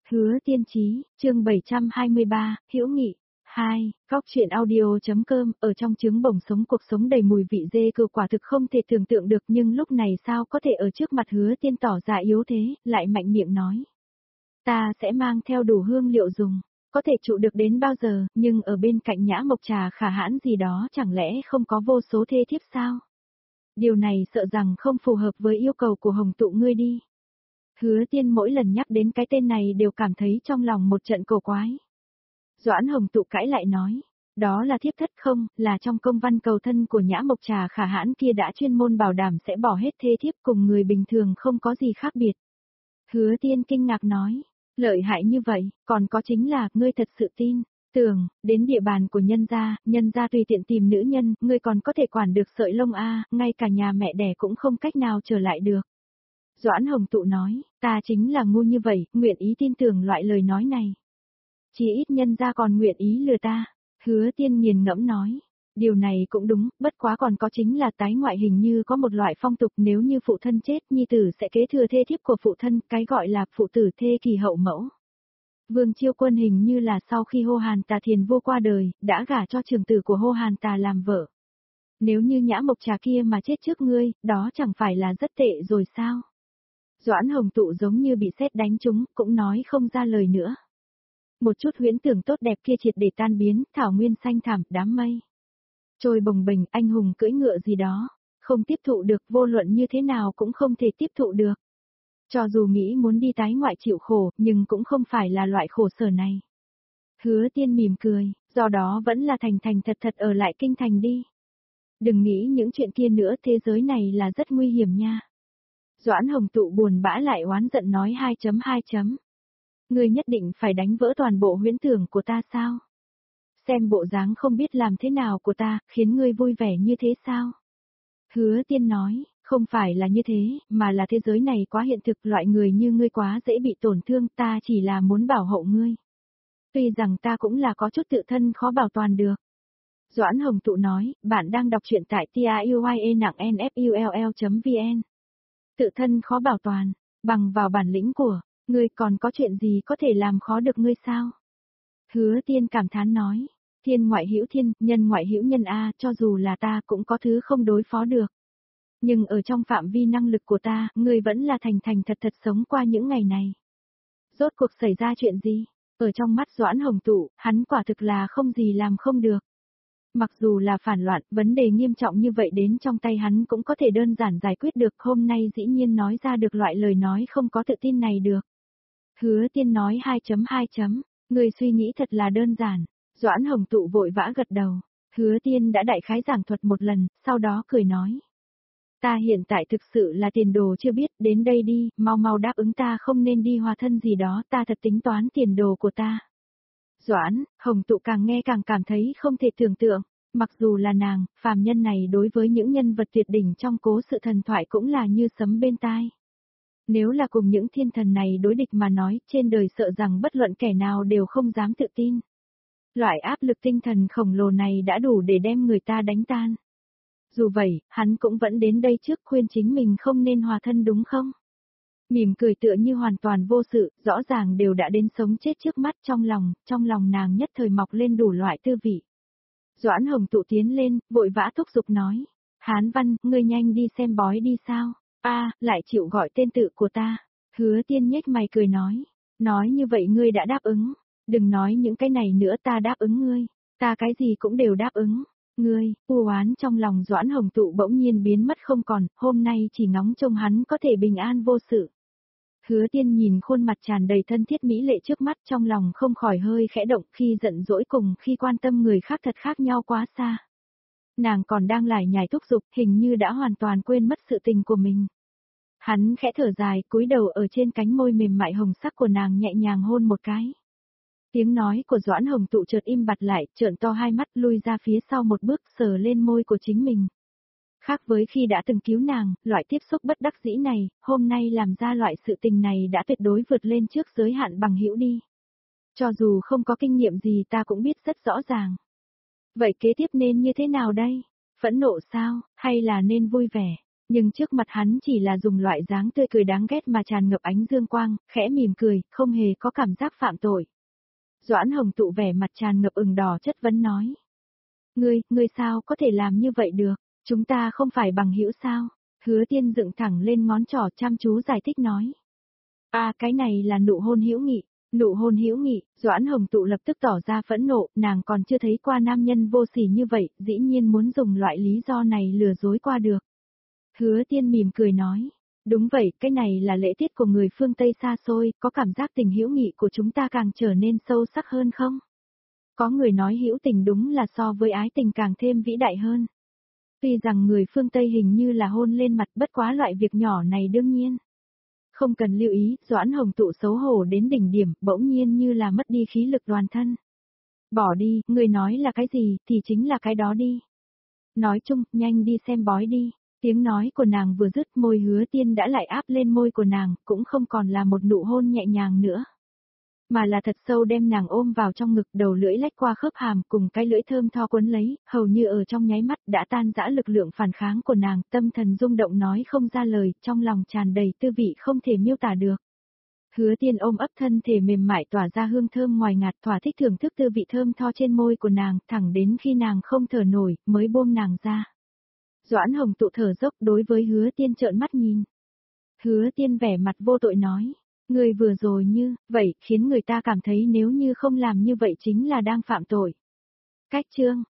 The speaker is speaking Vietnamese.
Hứa Tiên Chí, chương 723, Hữu Nghị. 2. Góc truyện audio.com. Ở trong trứng bồng sống cuộc sống đầy mùi vị dê cừu quả thực không thể tưởng tượng được, nhưng lúc này sao có thể ở trước mặt Hứa Tiên tỏ ra yếu thế, lại mạnh miệng nói. Ta sẽ mang theo đủ hương liệu dùng, có thể trụ được đến bao giờ, nhưng ở bên cạnh Nhã Mộc Trà Khả Hãn gì đó chẳng lẽ không có vô số thê thiếp sao? Điều này sợ rằng không phù hợp với yêu cầu của Hồng Tụ ngươi đi. Hứa Tiên mỗi lần nhắc đến cái tên này đều cảm thấy trong lòng một trận cổ quái. Doãn Hồng Tụ cãi lại nói, đó là thiếp thất không, là trong công văn cầu thân của Nhã Mộc Trà Khả Hãn kia đã chuyên môn bảo đảm sẽ bỏ hết thê thiếp, cùng người bình thường không có gì khác biệt. Hứa Tiên kinh ngạc nói, lợi hại như vậy, còn có chính là, ngươi thật sự tin, tưởng, đến địa bàn của nhân gia tùy tiện tìm nữ nhân, ngươi còn có thể quản được sợi lông a, ngay cả nhà mẹ đẻ cũng không cách nào trở lại được. Doãn Hồng Tụ nói, ta chính là ngu như vậy, nguyện ý tin tưởng loại lời nói này. Chỉ ít nhân gia còn nguyện ý lừa ta. Hứa Tiên nghiền ngẫm nói, điều này cũng đúng, bất quá còn có chính là tái ngoại hình như có một loại phong tục, nếu như phụ thân chết, nhi tử sẽ kế thừa thê thiếp của phụ thân, cái gọi là phụ tử thê kỳ hậu mẫu. Vương Chiêu Quân hình như là sau khi Hô Hàn Tà Thiền vô qua đời, đã gả cho trưởng tử của Hô Hàn Tà làm vợ. Nếu như Nhã Mộc Trà kia mà chết trước ngươi, đó chẳng phải là rất tệ rồi sao? Doãn Hồng Tụ giống như bị sét đánh trúng, cũng nói không ra lời nữa. Một chút huyễn tưởng tốt đẹp kia triệt để tan biến, thảo nguyên xanh thẳm, đám mây trôi bồng bềnh, anh hùng cưỡi ngựa gì đó, không tiếp thụ được, vô luận như thế nào cũng không thể tiếp thụ được. Cho dù nghĩ muốn đi tái ngoại chịu khổ, nhưng cũng không phải là loại khổ sở này. Hứa Tiên mỉm cười, do đó vẫn là thành thành thật thật ở lại kinh thành đi. Đừng nghĩ những chuyện kia nữa, thế giới này là rất nguy hiểm nha. Doãn Hồng Tụ buồn bã lại oán giận nói 2.2. Ngươi nhất định phải đánh vỡ toàn bộ huyễn tưởng của ta sao? Xem bộ dáng không biết làm thế nào của ta, khiến ngươi vui vẻ như thế sao? Hứa Tiên nói, không phải là như thế, mà là thế giới này quá hiện thực, loại người như ngươi quá dễ bị tổn thương, ta chỉ là muốn bảo hộ ngươi. Tuy rằng ta cũng là có chút tự thân khó bảo toàn được. Doãn Hồng Tụ nói, bạn đang đọc truyện tại tiuyenangnfull.vn. Tự thân khó bảo toàn, bằng vào bản lĩnh của, ngươi còn có chuyện gì có thể làm khó được ngươi sao? Hứa Tiên cảm thán nói, thiên ngoại hữu thiên, nhân ngoại hữu nhân a, cho dù là ta cũng có thứ không đối phó được. Nhưng ở trong phạm vi năng lực của ta, ngươi vẫn là thành thành thật thật sống qua những ngày này. Rốt cuộc xảy ra chuyện gì? Ở trong mắt Doãn Hồng Tụ, hắn quả thực là không gì làm không được. Mặc dù là phản loạn, vấn đề nghiêm trọng như vậy đến trong tay hắn cũng có thể đơn giản giải quyết được, hôm nay dĩ nhiên nói ra được loại lời nói không có tự tin này được. Hứa Tiên nói 2.2. Người suy nghĩ thật là đơn giản. Doãn Hồng Tụ vội vã gật đầu. Hứa Tiên đã đại khái giảng thuật một lần, sau đó cười nói. Ta hiện tại thực sự là tiền đồ chưa biết, đến đây đi, mau mau đáp ứng ta, không nên đi hòa thân gì đó, ta thật tính toán tiền đồ của ta. Doãn Hồng Tụ càng nghe càng cảm thấy không thể tưởng tượng, mặc dù là nàng, phàm nhân này đối với những nhân vật tuyệt đỉnh trong cố sự thần thoại cũng là như sấm bên tai. Nếu là cùng những thiên thần này đối địch mà nói, trên đời sợ rằng bất luận kẻ nào đều không dám tự tin. Loại áp lực tinh thần khổng lồ này đã đủ để đem người ta đánh tan. Dù vậy, hắn cũng vẫn đến đây trước khuyên chính mình không nên hòa thân đúng không? Mỉm cười tựa như hoàn toàn vô sự, rõ ràng đều đã đến sống chết trước mắt, trong lòng nàng nhất thời mọc lên đủ loại tư vị. Doãn Hồng Tụ tiến lên, vội vã thúc giục nói. Hán Văn, ngươi nhanh đi xem bói đi sao? Lại chịu gọi tên tự của ta. Hứa Tiên nhếch mày cười nói. Nói như vậy ngươi đã đáp ứng. Đừng nói những cái này nữa, ta đáp ứng ngươi. Ta cái gì cũng đều đáp ứng. Ngươi, u oán trong lòng Doãn Hồng Tụ bỗng nhiên biến mất không còn, hôm nay chỉ ngóng trông hắn có thể bình an vô sự. Hứa Tiên nhìn khuôn mặt tràn đầy thân thiết mỹ lệ trước mắt, trong lòng không khỏi hơi khẽ động, khi giận dỗi cùng khi quan tâm người khác thật khác nhau quá xa. Nàng còn đang lải nhải thúc giục, hình như đã hoàn toàn quên mất sự tình của mình. Hắn khẽ thở dài, cúi đầu ở trên cánh môi mềm mại hồng sắc của nàng nhẹ nhàng hôn một cái. Tiếng nói của Doãn Hồng Tụ chợt im bặt lại, trợn to hai mắt lui ra phía sau một bước, sờ lên môi của chính mình. Khác với khi đã từng cứu nàng, loại tiếp xúc bất đắc dĩ này, hôm nay làm ra loại sự tình này đã tuyệt đối vượt lên trước giới hạn bằng hữu đi. Cho dù không có kinh nghiệm gì ta cũng biết rất rõ ràng. Vậy kế tiếp nên như thế nào đây? Phẫn nộ sao, hay là nên vui vẻ? Nhưng trước mặt hắn chỉ là dùng loại dáng tươi cười đáng ghét mà tràn ngập ánh dương quang, khẽ mỉm cười, không hề có cảm giác phạm tội. Doãn Hồng Tụ vẻ mặt tràn ngập ửng đỏ chất vấn nói. Ngươi sao có thể làm như vậy được, chúng ta không phải bằng hữu sao? Hứa Tiên dựng thẳng lên ngón trỏ chăm chú giải thích nói. Cái này là nụ hôn hữu nghị. Nụ hôn hữu nghị, Doãn Hồng Tụ lập tức tỏ ra phẫn nộ, nàng còn chưa thấy qua nam nhân vô sỉ như vậy, dĩ nhiên muốn dùng loại lý do này lừa dối qua được. Hứa Tiên mỉm cười nói, đúng vậy, cái này là lễ tiết của người phương Tây xa xôi, có cảm giác tình hữu nghị của chúng ta càng trở nên sâu sắc hơn không? Có người nói hữu tình đúng là so với ái tình càng thêm vĩ đại hơn. Tuy rằng người phương Tây hình như là hôn lên mặt, bất quá loại việc nhỏ này đương nhiên. Không cần lưu ý, Doãn Hồng Tụ xấu hổ đến đỉnh điểm, bỗng nhiên như là mất đi khí lực toàn thân. Bỏ đi, người nói là cái gì thì chính là cái đó đi. Nói chung, nhanh đi xem bói đi. Tiếng nói của nàng vừa dứt, môi Hứa Tiên đã lại áp lên môi của nàng, cũng không còn là một nụ hôn nhẹ nhàng nữa. Mà là thật sâu đem nàng ôm vào trong ngực, đầu lưỡi lách qua khớp hàm cùng cái lưỡi thơm tho quấn lấy, hầu như ở trong nháy mắt đã tan rã lực lượng phản kháng của nàng, tâm thần rung động nói không ra lời, trong lòng tràn đầy tư vị không thể miêu tả được. Hứa Tiên ôm ấp thân thể mềm mại tỏa ra hương thơm ngoài ngạt, thỏa thích thưởng thức tư vị thơm tho trên môi của nàng, thẳng đến khi nàng không thở nổi, mới buông nàng ra. Doãn Hồng Tụ thở dốc đối với Hứa Tiên trợn mắt nhìn. Hứa Tiên vẻ mặt vô tội nói. Người vừa rồi như, vậy khiến người ta cảm thấy nếu như không làm như vậy chính là đang phạm tội. Cách chương